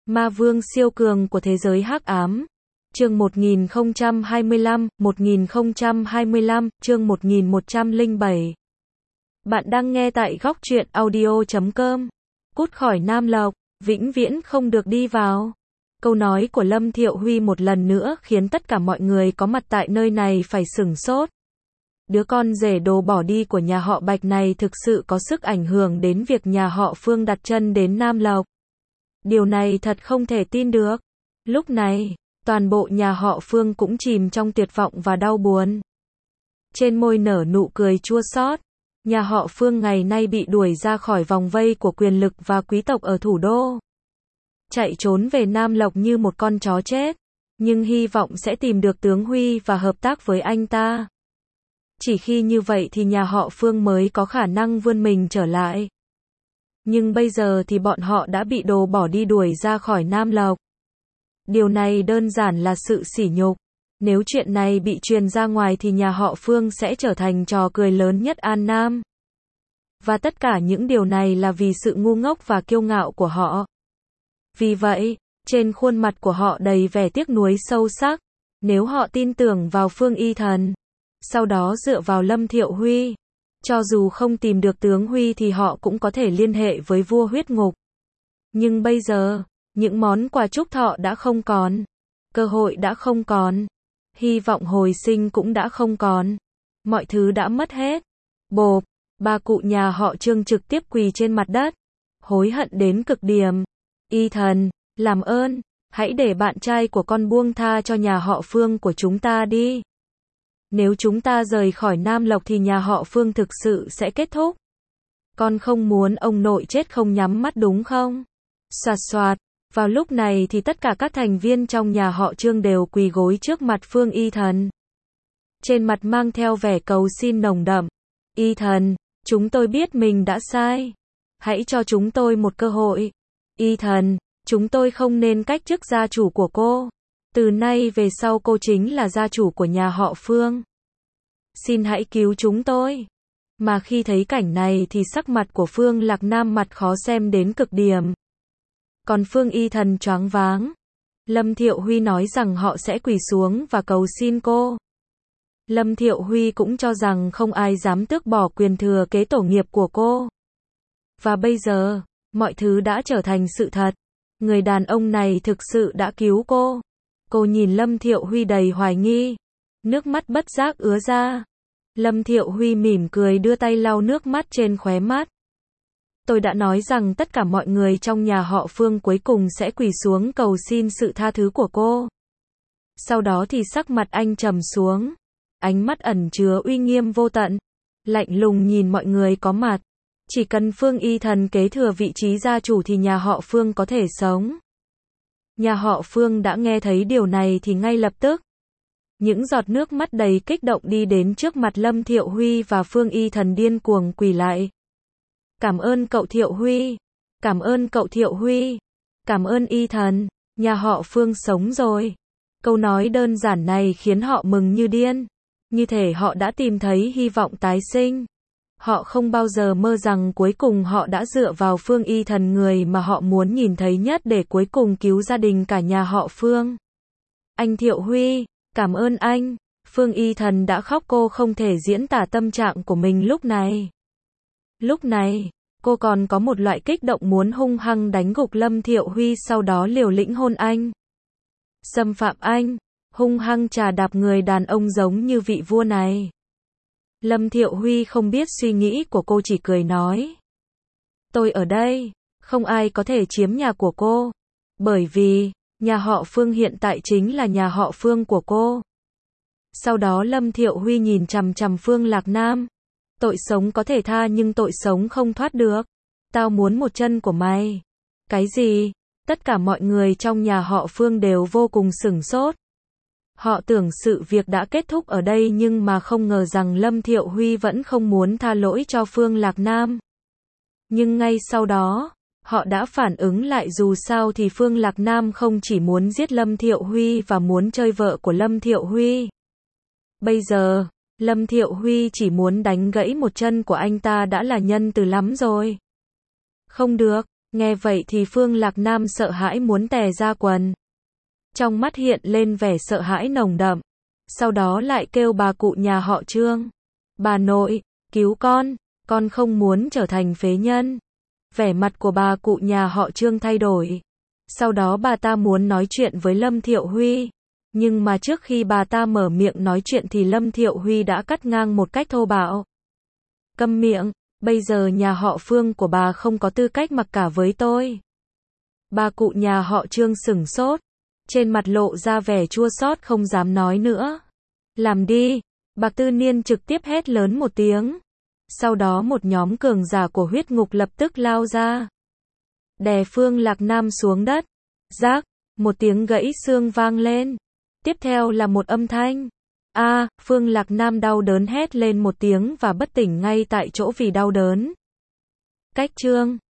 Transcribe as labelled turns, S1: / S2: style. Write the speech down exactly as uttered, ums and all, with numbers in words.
S1: Ma vương siêu cường của thế giới hắc ám. Chương một nghìn không trăm hai mươi lăm, một nghìn không trăm hai mươi lăm, chương một nghìn một trăm lẻ bảy. Bạn đang nghe tại góc truyện audio chấm com. Cút khỏi Nam Lộc, vĩnh viễn không được đi vào. Câu nói của Lâm Thiệu Huy một lần nữa khiến tất cả mọi người có mặt tại nơi này phải sửng sốt. Đứa con rể đồ bỏ đi của nhà họ Bạch này thực sự có sức ảnh hưởng đến việc nhà họ Phương đặt chân đến Nam Lộc. Điều này thật không thể tin được. Lúc này, toàn bộ nhà họ Phương cũng chìm trong tuyệt vọng và đau buồn. Trên môi nở nụ cười chua xót. Nhà họ Phương ngày nay bị đuổi ra khỏi vòng vây của quyền lực và quý tộc ở thủ đô. Chạy trốn về Nam Lộc như một con chó chết. Nhưng hy vọng sẽ tìm được tướng Huy và hợp tác với anh ta. Chỉ khi như vậy thì nhà họ Phương mới có khả năng vươn mình trở lại. Nhưng bây giờ thì bọn họ đã bị đồ bỏ đi đuổi ra khỏi Nam Lộc. Điều này đơn giản là sự sỉ nhục. Nếu chuyện này bị truyền ra ngoài thì nhà họ Phương sẽ trở thành trò cười lớn nhất An Nam. Và tất cả những điều này là vì sự ngu ngốc và kiêu ngạo của họ. Vì vậy, trên khuôn mặt của họ đầy vẻ tiếc nuối sâu sắc. Nếu họ tin tưởng vào Phương Y Thần, sau đó dựa vào Lâm Thiệu Huy, cho dù không tìm được tướng Huy thì họ cũng có thể liên hệ với vua huyết ngục. Nhưng bây giờ, những món quà chúc thọ đã không còn, cơ hội đã không còn, hy vọng hồi sinh cũng đã không còn, mọi thứ đã mất hết. Bộp, ba cụ nhà họ Trương trực tiếp quỳ trên mặt đất, hối hận đến cực điểm. Y Thần, làm ơn, hãy để bạn trai của con buông tha cho nhà họ Phương của chúng ta đi. Nếu chúng ta rời khỏi Nam Lộc thì nhà họ Phương thực sự sẽ kết thúc. Con không muốn ông nội chết không nhắm mắt đúng không? Xoạt xoạt. Vào lúc này thì tất cả các thành viên trong nhà họ Trương đều quỳ gối trước mặt Phương Y Thần. Trên mặt mang theo vẻ cầu xin nồng đậm. Y Thần, chúng tôi biết mình đã sai. Hãy cho chúng tôi một cơ hội. Y Thần, chúng tôi không nên cách chức gia chủ của cô. Từ nay về sau cô chính là gia chủ của nhà họ Phương. Xin hãy cứu chúng tôi. Mà khi thấy cảnh này thì sắc mặt của Phương Lạc Nam mặt khó xem đến cực điểm. Còn Phương Y Thần choáng váng. Lâm Thiệu Huy nói rằng họ sẽ quỳ xuống và cầu xin cô. Lâm Thiệu Huy cũng cho rằng không ai dám tước bỏ quyền thừa kế tổ nghiệp của cô. Và bây giờ, mọi thứ đã trở thành sự thật. Người đàn ông này thực sự đã cứu cô. Cô nhìn Lâm Thiệu Huy đầy hoài nghi. Nước mắt bất giác ứa ra. Lâm Thiệu Huy mỉm cười đưa tay lau nước mắt trên khóe mắt. Tôi đã nói rằng tất cả mọi người trong nhà họ Phương cuối cùng sẽ quỳ xuống cầu xin sự tha thứ của cô. Sau đó thì sắc mặt anh trầm xuống. Ánh mắt ẩn chứa uy nghiêm vô tận. Lạnh lùng nhìn mọi người có mặt. Chỉ cần Phương Y Thần kế thừa vị trí gia chủ thì nhà họ Phương có thể sống. Nhà họ Phương đã nghe thấy điều này thì ngay lập tức. Những giọt nước mắt đầy kích động đi đến trước mặt Lâm Thiệu Huy và Phương Y Thần điên cuồng quỳ lại. Cảm ơn cậu Thiệu Huy. Cảm ơn cậu Thiệu Huy. Cảm ơn Y Thần. Nhà họ Phương sống rồi. Câu nói đơn giản này khiến họ mừng như điên. Như thể họ đã tìm thấy hy vọng tái sinh. Họ không bao giờ mơ rằng cuối cùng họ đã dựa vào Phương Y Thần, người mà họ muốn nhìn thấy nhất, để cuối cùng cứu gia đình cả nhà họ Phương. Anh Thiệu Huy, cảm ơn anh. Phương Y Thần đã khóc, cô không thể diễn tả tâm trạng của mình lúc này. Lúc này, cô còn có một loại kích động muốn hung hăng đánh gục Lâm Thiệu Huy, sau đó liều lĩnh hôn anh. Xâm phạm anh, hung hăng trà đạp người đàn ông giống như vị vua này. Lâm Thiệu Huy không biết suy nghĩ của cô, chỉ cười nói. Tôi ở đây, không ai có thể chiếm nhà của cô. Bởi vì, nhà họ Phương hiện tại chính là nhà họ Phương của cô. Sau đó Lâm Thiệu Huy nhìn chằm chằm Phương Lạc Nam. Tội sống có thể tha nhưng tội sống không thoát được. Tao muốn một chân của mày. Cái gì? Tất cả mọi người trong nhà họ Phương đều vô cùng sửng sốt. Họ tưởng sự việc đã kết thúc ở đây nhưng mà không ngờ rằng Lâm Thiệu Huy vẫn không muốn tha lỗi cho Phương Lạc Nam. Nhưng ngay sau đó, họ đã phản ứng lại, dù sao thì Phương Lạc Nam không chỉ muốn giết Lâm Thiệu Huy và muốn chơi vợ của Lâm Thiệu Huy. Bây giờ, Lâm Thiệu Huy chỉ muốn đánh gãy một chân của anh ta đã là nhân từ lắm rồi. Không được, Nghe vậy thì Phương Lạc Nam sợ hãi muốn tè ra quần. Trong mắt hiện lên vẻ sợ hãi nồng đậm. Sau đó lại kêu bà cụ nhà họ Trương. Bà nội, cứu con, con không muốn trở thành phế nhân. Vẻ mặt của bà cụ nhà họ Trương thay đổi. Sau đó bà ta muốn nói chuyện với Lâm Thiệu Huy. Nhưng mà trước khi bà ta mở miệng nói chuyện thì Lâm Thiệu Huy đã cắt ngang một cách thô bạo. Câm miệng, bây giờ nhà họ Phương của bà không có tư cách mặc cả với tôi. Bà cụ nhà họ Trương sửng sốt. Trên mặt lộ ra vẻ chua xót không dám nói nữa. Làm đi, Bạc Tư Niên trực tiếp hét lớn một tiếng. Sau đó một nhóm cường giả của huyết ngục lập tức lao ra. Đè Phương Lạc Nam xuống đất. Rác, một tiếng gãy xương vang lên. Tiếp theo là một âm thanh. A, à, Phương Lạc Nam đau đớn hét lên một tiếng và bất tỉnh ngay tại chỗ vì đau đớn. Cách chương